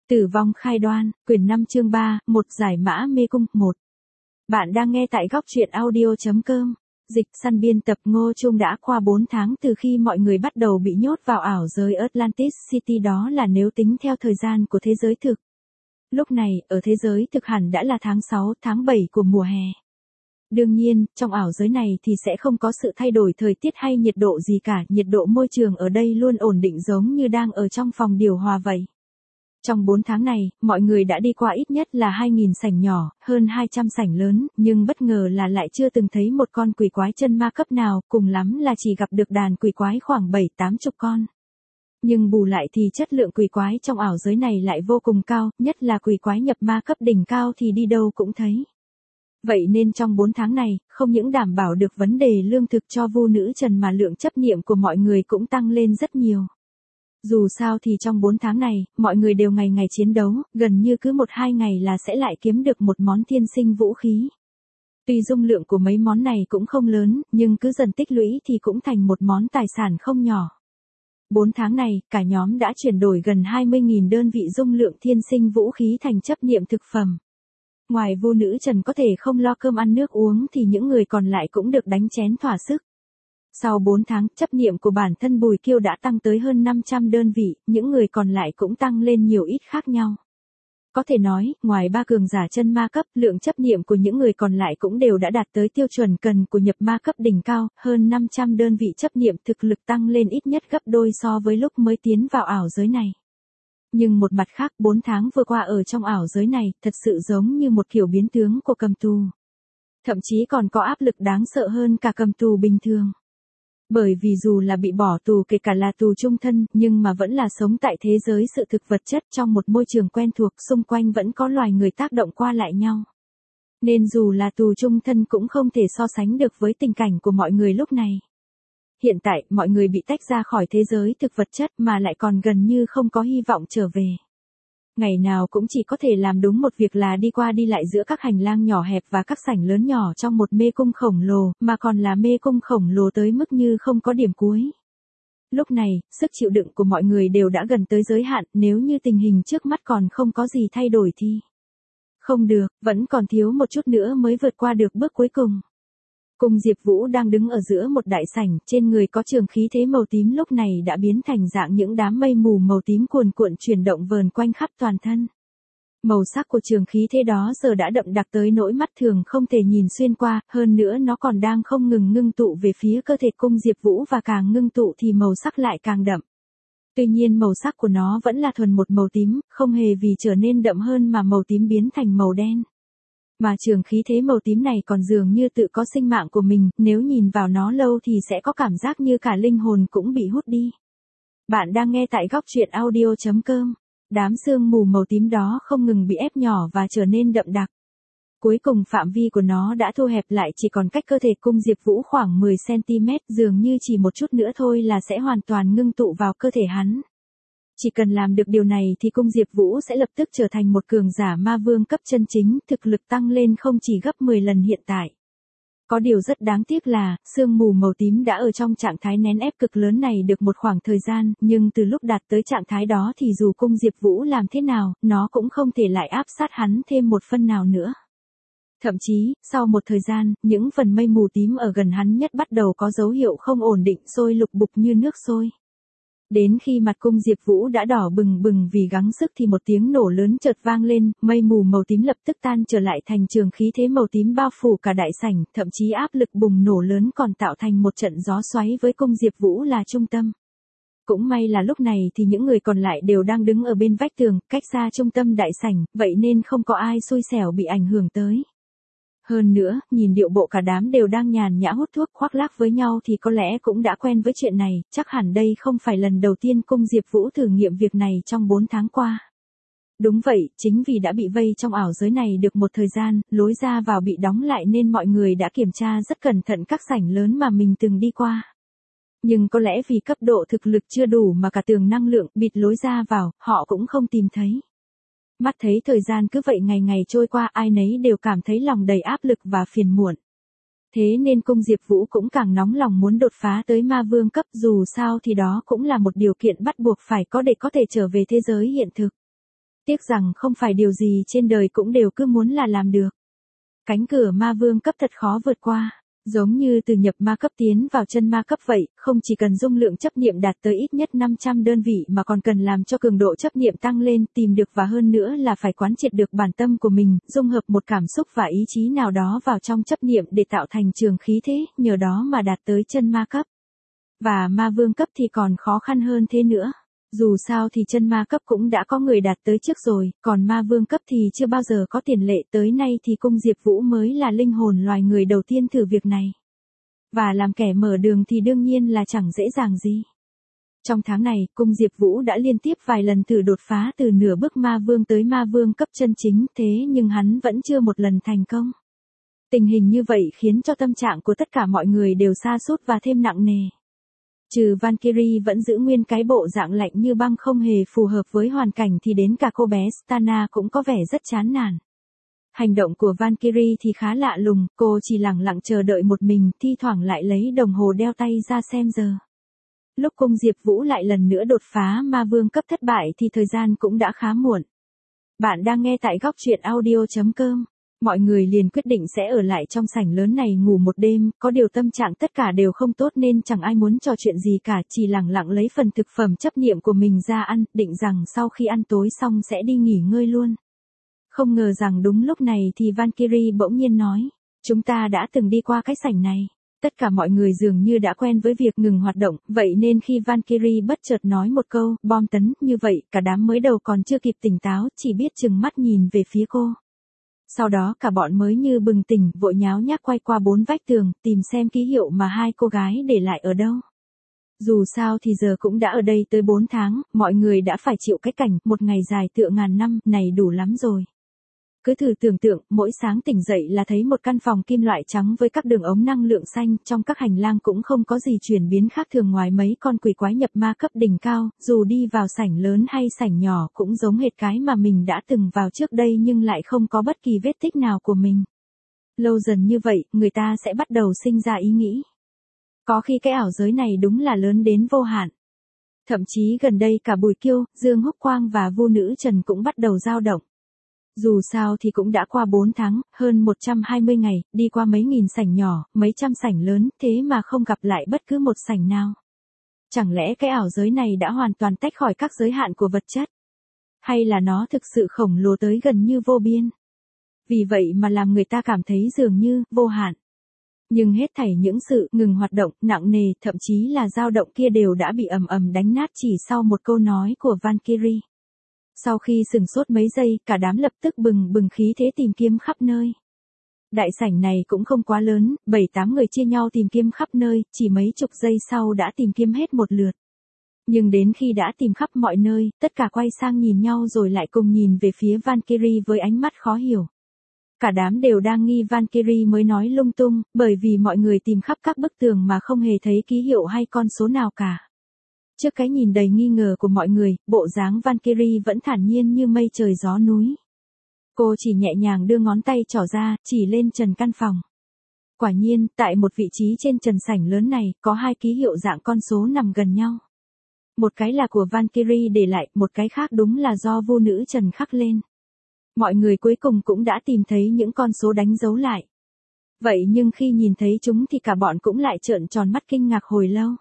Tử vong khai đoan, quyển 5 chương 3, một giải mã mê cung, 1. Bạn đang nghe tại góc truyện audio.com. Dịch săn biên tập Ngô Trung. Đã qua 4 tháng từ khi mọi người bắt đầu bị nhốt vào ảo giới Atlantis City, đó là nếu tính theo thời gian của thế giới thực. Lúc này, ở thế giới thực hẳn đã là tháng 6, tháng 7 của mùa hè. Đương nhiên, trong ảo giới này thì sẽ không có sự thay đổi thời tiết hay nhiệt độ gì cả, nhiệt độ môi trường ở đây luôn ổn định giống như đang ở trong phòng điều hòa vậy. Trong 4 tháng này, mọi người đã đi qua ít nhất là 2.000 sảnh nhỏ, hơn 200 sảnh lớn, nhưng bất ngờ là lại chưa từng thấy một con quỷ quái chân ma cấp nào, cùng lắm là chỉ gặp được đàn quỷ quái khoảng 7-80 con. Nhưng bù lại thì chất lượng quỷ quái trong ảo giới này lại vô cùng cao, nhất là quỷ quái nhập ma cấp đỉnh cao thì đi đâu cũng thấy. Vậy nên trong 4 tháng này, không những đảm bảo được vấn đề lương thực cho Vu Nữ Trần mà lượng chấp niệm của mọi người cũng tăng lên rất nhiều. Dù sao thì trong 4 tháng này, mọi người đều ngày ngày chiến đấu, gần như cứ 1-2 ngày là sẽ lại kiếm được một món thiên sinh vũ khí. Tuy dung lượng của mấy món này cũng không lớn, nhưng cứ dần tích lũy thì cũng thành một món tài sản không nhỏ. 4 tháng này, cả nhóm đã chuyển đổi gần 20.000 đơn vị dung lượng thiên sinh vũ khí thành chấp niệm thực phẩm. Ngoài Vu Nữ Trần có thể không lo cơm ăn nước uống thì những người còn lại cũng được đánh chén thỏa sức. Sau 4 tháng, chấp niệm của bản thân Bùi Kiêu đã tăng tới hơn 500 đơn vị, những người còn lại cũng tăng lên nhiều ít khác nhau. Có thể nói, ngoài 3 cường giả chân ma cấp, lượng chấp niệm của những người còn lại cũng đều đã đạt tới tiêu chuẩn cần của nhập ma cấp đỉnh cao, hơn 500 đơn vị chấp niệm, thực lực tăng lên ít nhất gấp đôi so với lúc mới tiến vào ảo giới này. Nhưng một mặt khác, 4 tháng vừa qua ở trong ảo giới này, thật sự giống như một kiểu biến tướng của cầm tù. Thậm chí còn có áp lực đáng sợ hơn cả cầm tù bình thường. Bởi vì dù là bị bỏ tù, kể cả là tù chung thân, nhưng mà vẫn là sống tại thế giới sự thực vật chất trong một môi trường quen thuộc, xung quanh vẫn có loài người tác động qua lại nhau. Nên dù là tù chung thân cũng không thể so sánh được với tình cảnh của mọi người lúc này. Hiện tại, mọi người bị tách ra khỏi thế giới thực vật chất mà lại còn gần như không có hy vọng trở về. Ngày nào cũng chỉ có thể làm đúng một việc là đi qua đi lại giữa các hành lang nhỏ hẹp và các sảnh lớn nhỏ trong một mê cung khổng lồ, mà còn là mê cung khổng lồ tới mức như không có điểm cuối. Lúc này, sức chịu đựng của mọi người đều đã gần tới giới hạn, nếu như tình hình trước mắt còn không có gì thay đổi thì không được, vẫn còn thiếu một chút nữa mới vượt qua được bước cuối cùng. Cung Diệp Vũ đang đứng ở giữa một đại sảnh, trên người có trường khí thế màu tím lúc này đã biến thành dạng những đám mây mù màu tím cuồn cuộn chuyển động vờn quanh khắp toàn thân. Màu sắc của trường khí thế đó giờ đã đậm đặc tới nỗi mắt thường không thể nhìn xuyên qua, hơn nữa nó còn đang không ngừng ngưng tụ về phía cơ thể Cung Diệp Vũ và càng ngưng tụ thì màu sắc lại càng đậm. Tuy nhiên màu sắc của nó vẫn là thuần một màu tím, không hề vì trở nên đậm hơn mà màu tím biến thành màu đen. Mà trường khí thế màu tím này còn dường như tự có sinh mạng của mình, nếu nhìn vào nó lâu thì sẽ có cảm giác như cả linh hồn cũng bị hút đi. Bạn đang nghe tại góc truyện audio.com. Đám sương mù màu tím đó không ngừng bị ép nhỏ và trở nên đậm đặc. Cuối cùng phạm vi của nó đã thu hẹp lại, chỉ còn cách cơ thể Cung Diệp Vũ khoảng 10cm, dường như chỉ một chút nữa thôi là sẽ hoàn toàn ngưng tụ vào cơ thể hắn. Chỉ cần làm được điều này thì Cung Diệp Vũ sẽ lập tức trở thành một cường giả ma vương cấp chân chính, thực lực tăng lên không chỉ gấp 10 lần hiện tại. Có điều rất đáng tiếc là, sương mù màu tím đã ở trong trạng thái nén ép cực lớn này được một khoảng thời gian, nhưng từ lúc đạt tới trạng thái đó thì dù Cung Diệp Vũ làm thế nào, nó cũng không thể lại áp sát hắn thêm một phân nào nữa. Thậm chí, sau một thời gian, những phần mây mù tím ở gần hắn nhất bắt đầu có dấu hiệu không ổn định, sôi lục bục như nước sôi. Đến khi mặt Cung Diệp Vũ đã đỏ bừng bừng vì gắng sức thì một tiếng nổ lớn chợt vang lên, mây mù màu tím lập tức tan trở lại thành trường khí thế màu tím bao phủ cả đại sảnh, thậm chí áp lực bùng nổ lớn còn tạo thành một trận gió xoáy với Cung Diệp Vũ là trung tâm. Cũng may là lúc này thì những người còn lại đều đang đứng ở bên vách tường, cách xa trung tâm đại sảnh, vậy nên không có ai xui xẻo bị ảnh hưởng tới. Hơn nữa, nhìn điệu bộ cả đám đều đang nhàn nhã hút thuốc khoác lác với nhau thì có lẽ cũng đã quen với chuyện này, chắc hẳn đây không phải lần đầu tiên Cung Diệp Vũ thử nghiệm việc này trong 4 tháng qua. Đúng vậy, chính vì đã bị vây trong ảo giới này được một thời gian, lối ra vào bị đóng lại nên mọi người đã kiểm tra rất cẩn thận các sảnh lớn mà mình từng đi qua. Nhưng có lẽ vì cấp độ thực lực chưa đủ mà cả tường năng lượng bịt lối ra vào, họ cũng không tìm thấy. Mắt thấy thời gian cứ vậy ngày ngày trôi qua, ai nấy đều cảm thấy lòng đầy áp lực và phiền muộn. Thế nên Cung Diệp Vũ cũng càng nóng lòng muốn đột phá tới ma vương cấp, dù sao thì đó cũng là một điều kiện bắt buộc phải có để có thể trở về thế giới hiện thực. Tiếc rằng không phải điều gì trên đời cũng đều cứ muốn là làm được. Cánh cửa ma vương cấp thật khó vượt qua. Giống như từ nhập ma cấp tiến vào chân ma cấp vậy, không chỉ cần dung lượng chấp niệm đạt tới ít nhất 500 đơn vị mà còn cần làm cho cường độ chấp niệm tăng lên, tìm được và hơn nữa là phải quán triệt được bản tâm của mình, dung hợp một cảm xúc và ý chí nào đó vào trong chấp niệm để tạo thành trường khí thế, nhờ đó mà đạt tới chân ma cấp. Và ma vương cấp thì còn khó khăn hơn thế nữa. Dù sao thì chân ma cấp cũng đã có người đạt tới trước rồi, còn ma vương cấp thì chưa bao giờ có tiền lệ, tới nay thì cung Diệp Vũ mới là linh hồn loài người đầu tiên thử việc này. Và làm kẻ mở đường thì đương nhiên là chẳng dễ dàng gì. Trong tháng này, cung Diệp Vũ đã liên tiếp vài lần thử đột phá từ nửa bước ma vương tới ma vương cấp chân chính, thế nhưng hắn vẫn chưa một lần thành công. Tình hình như vậy khiến cho tâm trạng của tất cả mọi người đều sa sút và thêm nặng nề. Trừ Valkyrie vẫn giữ nguyên cái bộ dạng lạnh như băng không hề phù hợp với hoàn cảnh thì đến cả cô bé Stana cũng có vẻ rất chán nản. Hành động của Valkyrie thì khá lạ lùng, cô chỉ lặng lặng chờ đợi một mình, thi thoảng lại lấy đồng hồ đeo tay ra xem giờ. Lúc cung Diệp Vũ lại lần nữa đột phá ma vương cấp thất bại thì thời gian cũng đã khá muộn. Bạn đang nghe tại góc truyện audio.com. Mọi người liền quyết định sẽ ở lại trong sảnh lớn này ngủ một đêm, có điều tâm trạng tất cả đều không tốt nên chẳng ai muốn trò chuyện gì cả, chỉ lặng lặng lấy phần thực phẩm chấp niệm của mình ra ăn, định rằng sau khi ăn tối xong sẽ đi nghỉ ngơi luôn. Không ngờ rằng đúng lúc này thì Valkyrie bỗng nhiên nói, chúng ta đã từng đi qua cái sảnh này. Tất cả mọi người dường như đã quen với việc ngừng hoạt động, vậy nên khi Valkyrie bất chợt nói một câu, bom tấn, như vậy, cả đám mới đầu còn chưa kịp tỉnh táo, chỉ biết chừng mắt nhìn về phía cô. Sau đó cả bọn mới như bừng tỉnh, vội nháo nhác quay qua bốn vách tường, tìm xem ký hiệu mà hai cô gái để lại ở đâu. Dù sao thì giờ cũng đã ở đây tới 4 tháng, mọi người đã phải chịu cái cảnh, một ngày dài tựa ngàn năm, này đủ lắm rồi. Cứ thử tưởng tượng, mỗi sáng tỉnh dậy là thấy một căn phòng kim loại trắng với các đường ống năng lượng xanh, trong các hành lang cũng không có gì chuyển biến khác thường ngoài mấy con quỷ quái nhập ma cấp đỉnh cao, dù đi vào sảnh lớn hay sảnh nhỏ cũng giống hệt cái mà mình đã từng vào trước đây nhưng lại không có bất kỳ vết tích nào của mình. Lâu dần như vậy, người ta sẽ bắt đầu sinh ra ý nghĩ. Có khi cái ảo giới này đúng là lớn đến vô hạn. Thậm chí gần đây cả Bùi Kiêu, Dương Húc Quang và Vu Nữ Trần cũng bắt đầu dao động. Dù sao thì cũng đã qua 4 tháng, hơn 120 ngày, đi qua mấy nghìn sảnh nhỏ, mấy trăm sảnh lớn, thế mà không gặp lại bất cứ một sảnh nào. Chẳng lẽ cái ảo giới này đã hoàn toàn tách khỏi các giới hạn của vật chất? Hay là nó thực sự khổng lồ tới gần như vô biên? Vì vậy mà làm người ta cảm thấy dường như vô hạn. Nhưng hết thảy những sự ngừng hoạt động, nặng nề, thậm chí là dao động kia đều đã bị ầm ầm đánh nát chỉ sau một câu nói của Valkyrie. Sau khi sừng sốt mấy giây, cả đám lập tức bừng bừng khí thế tìm kiếm khắp nơi. Đại sảnh này cũng không quá lớn, 7-8 người chia nhau tìm kiếm khắp nơi, chỉ mấy chục giây sau đã tìm kiếm hết một lượt. Nhưng đến khi đã tìm khắp mọi nơi, tất cả quay sang nhìn nhau rồi lại cùng nhìn về phía Valkyrie với ánh mắt khó hiểu. Cả đám đều đang nghi Valkyrie mới nói lung tung, bởi vì mọi người tìm khắp các bức tường mà không hề thấy ký hiệu hay con số nào cả. Trước cái nhìn đầy nghi ngờ của mọi người, bộ dáng Valkyrie vẫn thản nhiên như mây trời gió núi. Cô chỉ nhẹ nhàng đưa ngón tay trỏ ra, chỉ lên trần căn phòng. Quả nhiên, tại một vị trí trên trần sảnh lớn này, có hai ký hiệu dạng con số nằm gần nhau. Một cái là của Valkyrie để lại, một cái khác đúng là do Vu Nữ Trần khắc lên. Mọi người cuối cùng cũng đã tìm thấy những con số đánh dấu lại. Vậy nhưng khi nhìn thấy chúng thì cả bọn cũng lại trợn tròn mắt kinh ngạc hồi lâu.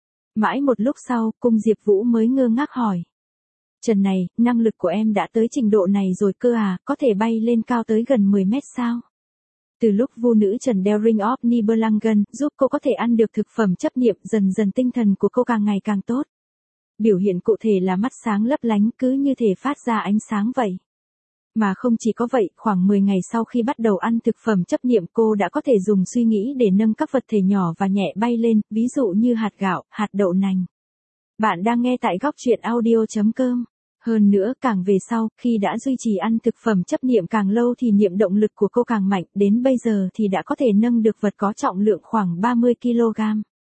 Mãi một lúc sau, cung Diệp Vũ mới ngơ ngác hỏi. Trần này, năng lực của em đã tới trình độ này rồi cơ à, có thể bay lên cao tới gần 10 mét sao? Từ lúc Vu Nữ Trần đeo Ring of Nibelungen, giúp cô có thể ăn được thực phẩm chấp niệm, dần dần tinh thần của cô càng ngày càng tốt. Biểu hiện cụ thể là mắt sáng lấp lánh cứ như thể phát ra ánh sáng vậy. Mà không chỉ có vậy, khoảng 10 ngày sau khi bắt đầu ăn thực phẩm chấp niệm cô đã có thể dùng suy nghĩ để nâng các vật thể nhỏ và nhẹ bay lên, ví dụ như hạt gạo, hạt đậu nành. Bạn đang nghe tại góc truyện audio.com. Hơn nữa, càng về sau, khi đã duy trì ăn thực phẩm chấp niệm càng lâu thì niệm động lực của cô càng mạnh, đến bây giờ thì đã có thể nâng được vật có trọng lượng khoảng 30 kg.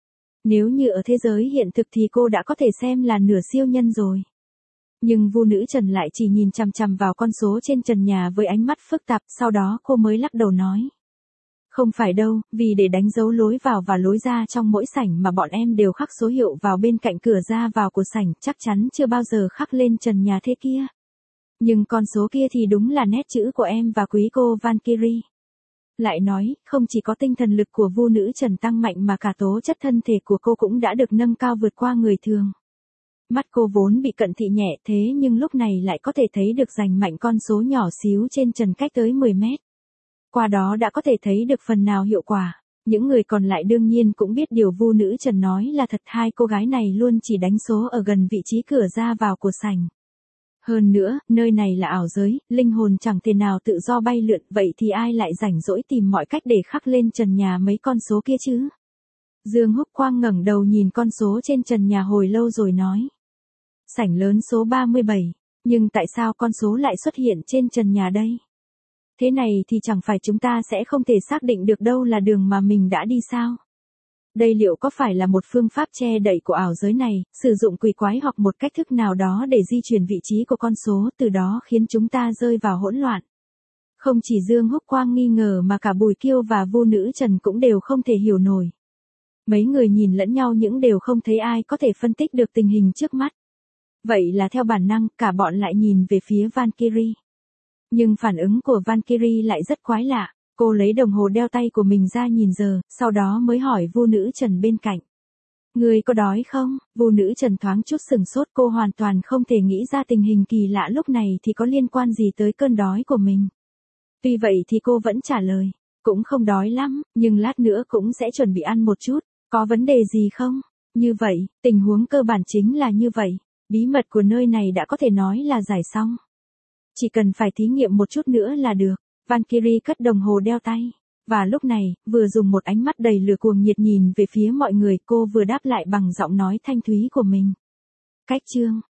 Nếu như ở thế giới hiện thực thì cô đã có thể xem là nửa siêu nhân rồi. Nhưng Vu Nữ Trần lại chỉ nhìn chằm chằm vào con số trên trần nhà với ánh mắt phức tạp, sau đó cô mới lắc đầu nói. Không phải đâu, vì để đánh dấu lối vào và lối ra trong mỗi sảnh mà bọn em đều khắc số hiệu vào bên cạnh cửa ra vào của sảnh, chắc chắn chưa bao giờ khắc lên trần nhà thế kia. Nhưng con số kia thì đúng là nét chữ của em và quý cô Valkyrie. Lại nói, không chỉ có tinh thần lực của Vu nữ Trần tăng mạnh mà cả tố chất thân thể của cô cũng đã được nâng cao vượt qua người thường. Mắt cô vốn bị cận thị nhẹ thế nhưng lúc này lại có thể thấy được rành mạch con số nhỏ xíu trên trần cách tới 10 mét. Qua đó đã có thể thấy được phần nào hiệu quả. Những người còn lại đương nhiên cũng biết điều Vu nữ Trần nói là thật, hai cô gái này luôn chỉ đánh số ở gần vị trí cửa ra vào của sảnh. Hơn nữa, nơi này là ảo giới, linh hồn chẳng thể nào tự do bay lượn, vậy thì ai lại rảnh rỗi tìm mọi cách để khắc lên trần nhà mấy con số kia chứ? Dương Húc Quang ngẩng đầu nhìn con số trên trần nhà hồi lâu rồi nói. Sảnh lớn số 37, nhưng tại sao con số lại xuất hiện trên trần nhà đây? Thế này thì chẳng phải chúng ta sẽ không thể xác định được đâu là đường mà mình đã đi sao? Đây liệu có phải là một phương pháp che đậy của ảo giới này, sử dụng quỷ quái hoặc một cách thức nào đó để di chuyển vị trí của con số, từ đó khiến chúng ta rơi vào hỗn loạn? Không chỉ Dương Húc Quang nghi ngờ mà cả Bùi Kiêu và Vu nữ Trần cũng đều không thể hiểu nổi. Mấy người nhìn lẫn nhau nhưng đều không thấy ai có thể phân tích được tình hình trước mắt. Vậy là theo bản năng, cả bọn lại nhìn về phía Valkyrie. Nhưng phản ứng của Valkyrie lại rất quái lạ. Cô lấy đồng hồ đeo tay của mình ra nhìn giờ, sau đó mới hỏi Vu nữ Trần bên cạnh. Người có đói không? Vu nữ Trần thoáng chút sừng sốt, cô hoàn toàn không thể nghĩ ra tình hình kỳ lạ lúc này thì có liên quan gì tới cơn đói của mình. Tuy vậy thì cô vẫn trả lời, cũng không đói lắm, nhưng lát nữa cũng sẽ chuẩn bị ăn một chút, có vấn đề gì không? Như vậy, tình huống cơ bản chính là như vậy, bí mật của nơi này đã có thể nói là giải xong. Chỉ cần phải thí nghiệm một chút nữa là được. Valkyrie cất đồng hồ đeo tay. Và lúc này, vừa dùng một ánh mắt đầy lửa cuồng nhiệt nhìn về phía mọi người, cô vừa đáp lại bằng giọng nói thanh thúy của mình. Cách chương